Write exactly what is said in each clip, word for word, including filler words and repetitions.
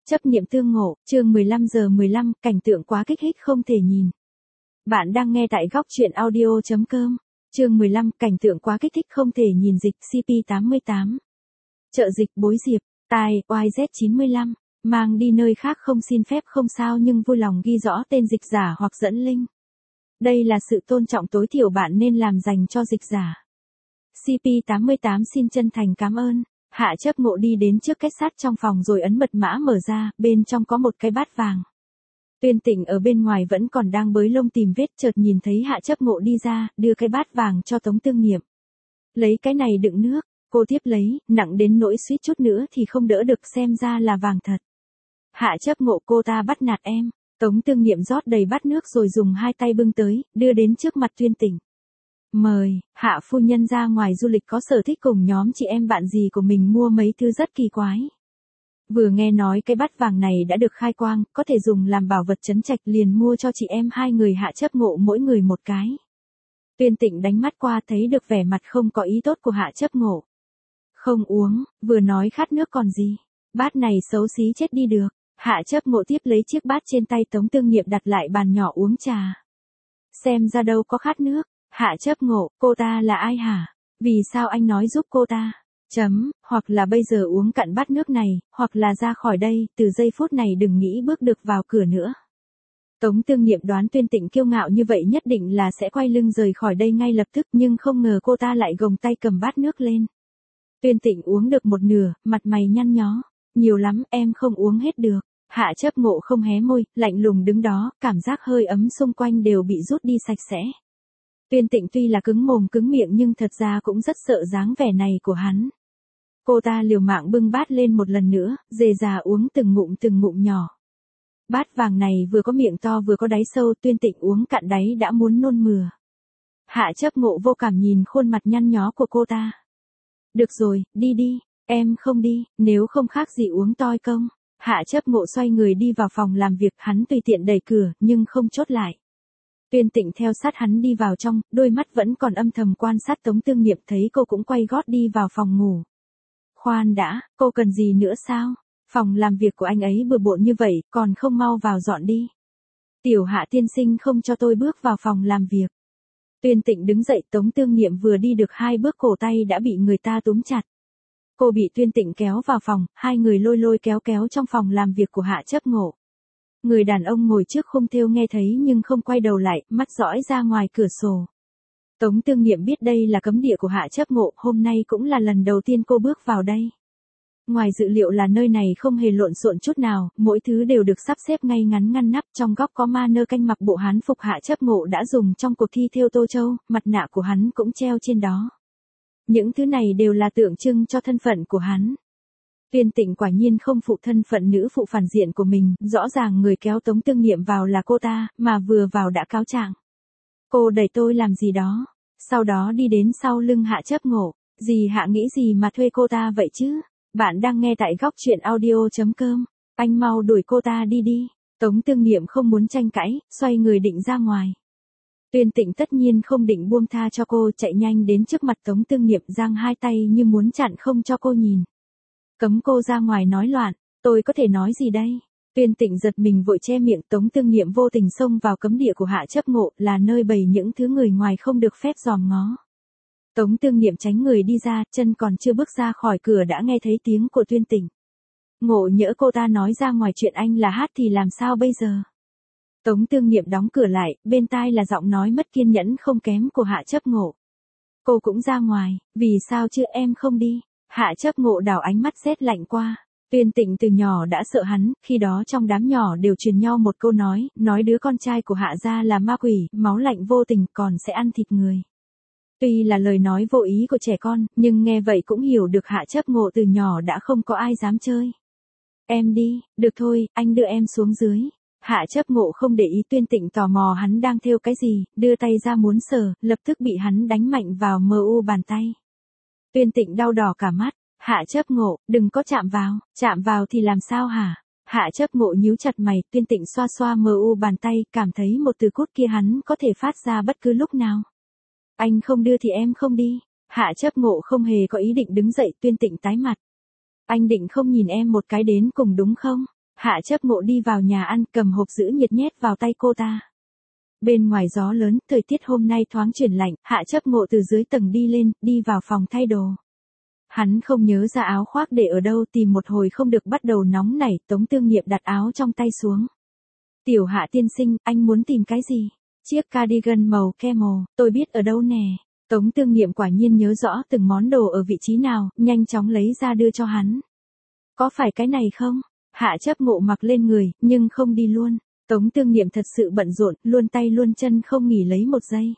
Chấp niệm tương ngộ, chương mười lăm giờ mười lăm, cảnh tượng quá kích thích không thể nhìn. Bạn đang nghe tại góc truyện audio chấm com. Chương mười lăm, cảnh tượng quá kích thích không thể nhìn. Dịch xê pê tám mươi tám. Trợ dịch Bối Diệp, tai Y Z chín mươi lăm, mang đi nơi khác không xin phép không sao nhưng vui lòng ghi rõ tên dịch giả hoặc dẫn link. Đây là sự tôn trọng tối thiểu bạn nên làm dành cho dịch giả. xê pê tám mươi tám xin chân thành cảm ơn. Hạ Chấp Ngộ đi đến trước két sắt trong phòng rồi ấn mật mã mở ra, bên trong có một cái bát vàng. Tuyên Tịnh ở bên ngoài vẫn còn đang bới lông tìm vết, chợt nhìn thấy Hạ Chấp Ngộ đi ra, đưa cái bát vàng cho Tống Tương Niệm. Lấy cái này đựng nước, cô tiếp lấy, nặng đến nỗi suýt chút nữa thì không đỡ được, xem ra là vàng thật. Hạ Chấp Ngộ, cô ta bắt nạt em. Tống Tương Niệm rót đầy bát nước rồi dùng hai tay bưng tới, đưa đến trước mặt Tuyên Tịnh. Mời, Hạ phu nhân ra ngoài du lịch có sở thích cùng nhóm chị em bạn gì của mình mua mấy thứ rất kỳ quái. Vừa nghe nói cái bát vàng này đã được khai quang, có thể dùng làm bảo vật trấn trạch, liền mua cho chị em hai người Hạ Chấp Ngộ mỗi người một cái. Tuyên Tịnh đánh mắt qua thấy được vẻ mặt không có ý tốt của Hạ Chấp Ngộ. Không uống, vừa nói khát nước còn gì. Bát này xấu xí chết đi được. Hạ Chấp Ngộ tiếp lấy chiếc bát trên tay Tống Tương Niệm đặt lại bàn nhỏ uống trà. Xem ra đâu có khát nước. Hạ Chấp Ngộ, cô ta là ai hả? Vì sao anh nói giúp cô ta? Chấm, hoặc là bây giờ uống cạn bát nước này, hoặc là ra khỏi đây, từ giây phút này đừng nghĩ bước được vào cửa nữa. Tống Tương Niệm đoán Tuyên Tịnh kiêu ngạo như vậy nhất định là sẽ quay lưng rời khỏi đây ngay lập tức, nhưng không ngờ cô ta lại gồng tay cầm bát nước lên. Tuyên Tịnh uống được một nửa, mặt mày nhăn nhó. Nhiều lắm, em không uống hết được. Hạ Chấp Ngộ không hé môi, lạnh lùng đứng đó, cảm giác hơi ấm xung quanh đều bị rút đi sạch sẽ. Tuyên Tịnh tuy là cứng mồm cứng miệng nhưng thật ra cũng rất sợ dáng vẻ này của hắn. Cô ta liều mạng bưng bát lên một lần nữa, dề dà uống từng ngụm từng ngụm nhỏ. Bát vàng này vừa có miệng to vừa có đáy sâu, Tuyên Tịnh uống cạn đáy đã muốn nôn mửa. Hạ Chấp Ngộ vô cảm nhìn khuôn mặt nhăn nhó của cô ta. Được rồi, đi đi, em không đi, nếu không khác gì uống toi công. Hạ Chấp Ngộ xoay người đi vào phòng làm việc, hắn tùy tiện đẩy cửa nhưng không chốt lại. Tuyên Tịnh theo sát hắn đi vào trong, đôi mắt vẫn còn âm thầm quan sát Tống Tương Niệm, thấy cô cũng quay gót đi vào phòng ngủ. Khoan đã, cô cần gì nữa sao? Phòng làm việc của anh ấy bừa bộn như vậy, còn không mau vào dọn đi. Tiểu Hạ tiên sinh không cho tôi bước vào phòng làm việc. Tuyên Tịnh đứng dậy, Tống Tương Niệm vừa đi được hai bước cổ tay đã bị người ta túm chặt. Cô bị Tuyên Tịnh kéo vào phòng, hai người lôi lôi kéo kéo trong phòng làm việc của Hạ Chấp Ngộ. Người đàn ông ngồi trước khung thêu nghe thấy nhưng không quay đầu lại, mắt dõi ra ngoài cửa sổ. Tống Tương Niệm biết đây là cấm địa của Hạ Chấp Ngộ, hôm nay cũng là lần đầu tiên cô bước vào đây. Ngoài dự liệu là nơi này không hề lộn xộn chút nào, mỗi thứ đều được sắp xếp ngay ngắn ngăn nắp, trong góc có ma nơ canh mặc bộ hán phục Hạ Chấp Ngộ đã dùng trong cuộc thi thêu Tô Châu, mặt nạ của hắn cũng treo trên đó. Những thứ này đều là tượng trưng cho thân phận của hắn. Tuyên Tịnh quả nhiên không phụ thân phận nữ phụ phản diện của mình, rõ ràng người kéo Tống Tương Niệm vào là cô ta, mà vừa vào đã cáo trạng. Cô đẩy tôi làm gì đó, sau đó đi đến sau lưng Hạ Chấp Ngộ, gì Hạ nghĩ gì mà thuê cô ta vậy chứ? Bạn đang nghe tại góc truyện audio chấm com, anh mau đuổi cô ta đi đi. Tống Tương Niệm không muốn tranh cãi, xoay người định ra ngoài. Tuyên Tịnh tất nhiên không định buông tha cho cô, chạy nhanh đến trước mặt Tống Tương Niệm, giang hai tay như muốn chặn không cho cô nhìn. Cấm cô ra ngoài nói loạn, tôi có thể nói gì đây? Tuyên Tịnh giật mình vội che miệng, Tống Tương Niệm vô tình xông vào cấm địa của Hạ Chấp Ngộ, là nơi bày những thứ người ngoài không được phép dòm ngó. Tống Tương Niệm tránh người đi ra, chân còn chưa bước ra khỏi cửa đã nghe thấy tiếng của Tuyên Tịnh. Ngộ nhỡ cô ta nói ra ngoài chuyện anh là hát thì làm sao bây giờ? Tống Tương Niệm đóng cửa lại, bên tai là giọng nói mất kiên nhẫn không kém của Hạ Chấp Ngộ. Cô cũng ra ngoài, vì sao chứ em không đi? Hạ Chấp Ngộ đảo ánh mắt rét lạnh qua. Tuyên Tịnh từ nhỏ đã sợ hắn, khi đó trong đám nhỏ đều truyền nhau một câu nói, nói đứa con trai của Hạ gia là ma quỷ, máu lạnh vô tình còn sẽ ăn thịt người. Tuy là lời nói vô ý của trẻ con, nhưng nghe vậy cũng hiểu được Hạ Chấp Ngộ từ nhỏ đã không có ai dám chơi. Em đi, được thôi, anh đưa em xuống dưới. Hạ Chấp Ngộ không để ý Tuyên Tịnh tò mò hắn đang thêu cái gì, đưa tay ra muốn sờ, lập tức bị hắn đánh mạnh vào mờ u bàn tay. Tuyên Tịnh đau đỏ cả mắt. Hạ Chấp Ngộ, đừng có chạm vào, chạm vào thì làm sao hả? Hạ Chấp Ngộ nhíu chặt mày, Tuyên Tịnh xoa xoa mờ u bàn tay, cảm thấy một từ cốt kia hắn có thể phát ra bất cứ lúc nào. Anh không đưa thì em không đi. Hạ Chấp Ngộ không hề có ý định đứng dậy, Tuyên Tịnh tái mặt. Anh định không nhìn em một cái đến cùng đúng không? Hạ chấp ngộ đi vào nhà ăn, cầm hộp giữ nhiệt nhét vào tay cô ta. Bên ngoài gió lớn, thời tiết hôm nay thoáng chuyển lạnh, Hạ chấp ngộ từ dưới tầng đi lên, đi vào phòng thay đồ. Hắn không nhớ ra áo khoác để ở đâu, tìm một hồi không được bắt đầu nóng nảy, Tống Tương Nhiệm đặt áo trong tay xuống. Tiểu Hạ tiên sinh, anh muốn tìm cái gì? Chiếc cardigan màu camel, tôi biết ở đâu nè. Tống Tương Nhiệm quả nhiên nhớ rõ từng món đồ ở vị trí nào, nhanh chóng lấy ra đưa cho hắn. Có phải cái này không? Hạ chấp ngộ mặc lên người, nhưng không đi luôn. Tống Tương Nhiệm thật sự bận rộn, luôn tay luôn chân không nghỉ lấy một giây.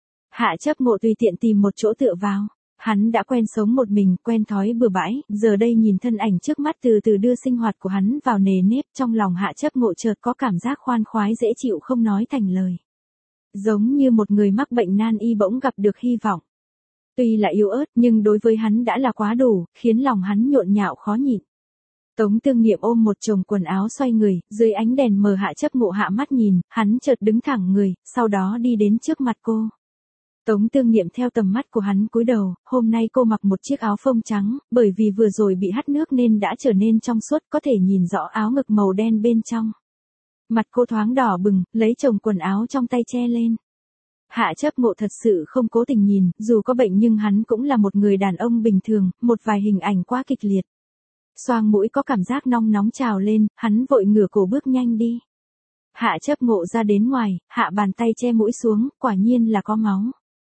Hạ chấp ngộ tùy tiện tìm một chỗ tựa vào. Hắn đã quen sống một mình, quen thói bừa bãi, giờ đây nhìn thân ảnh trước mắt từ từ đưa sinh hoạt của hắn vào nề nếp, trong lòng Hạ chấp ngộ chợt có cảm giác khoan khoái dễ chịu không nói thành lời. Giống như một người mắc bệnh nan y bỗng gặp được hy vọng. Tuy là yếu ớt nhưng đối với hắn đã là quá đủ, khiến lòng hắn nhộn nhạo khó nhịn. Tống Tương Nhiệm ôm một chồng quần áo xoay người, dưới ánh đèn mờ Hạ chấp ngộ hạ mắt nhìn, hắn chợt đứng thẳng người, sau đó đi đến trước mặt cô. Tống Tương Nhiệm theo tầm mắt của hắn cúi đầu, hôm nay cô mặc một chiếc áo phông trắng, bởi vì vừa rồi bị hắt nước nên đã trở nên trong suốt, có thể nhìn rõ áo ngực màu đen bên trong. Mặt cô thoáng đỏ bừng, lấy chồng quần áo trong tay che lên. Hạ chấp ngộ thật sự không cố tình nhìn, dù có bệnh nhưng hắn cũng là một người đàn ông bình thường, một vài hình ảnh quá kịch liệt. Xoang mũi có cảm giác nóng nóng trào lên, hắn vội ngửa cổ bước nhanh đi. Hạ chấp ngộ ra đến ngoài, hạ bàn tay che mũi xuống, quả nhiên là có máu.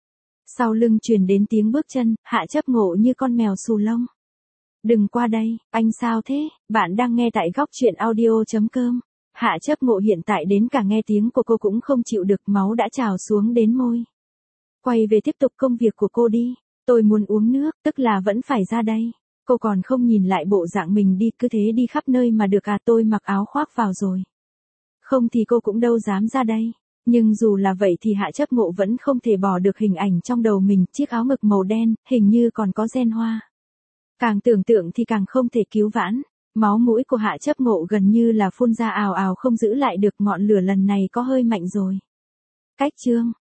Sau lưng truyền đến tiếng bước chân, Hạ chấp ngộ như con mèo xù lông. Đừng qua đây, anh sao thế? Bạn đang nghe tại góc truyện audio chấm com. Hạ chấp ngộ hiện tại đến cả nghe tiếng của cô cũng không chịu được, máu đã trào xuống đến môi. Quay về tiếp tục công việc của cô đi. Tôi muốn uống nước, tức là vẫn phải ra đây. Cô còn không nhìn lại bộ dạng mình đi, cứ thế đi khắp nơi mà được à? Tôi mặc áo khoác vào rồi. Không thì cô cũng đâu dám ra đây. Nhưng dù là vậy thì Hạ chấp ngộ vẫn không thể bỏ được hình ảnh trong đầu mình, chiếc áo ngực màu đen, hình như còn có gen hoa. Càng tưởng tượng thì càng không thể cứu vãn. Máu mũi của Hạ chấp ngộ gần như là phun ra ào ào không giữ lại được, ngọn lửa lần này có hơi mạnh rồi. Cách chương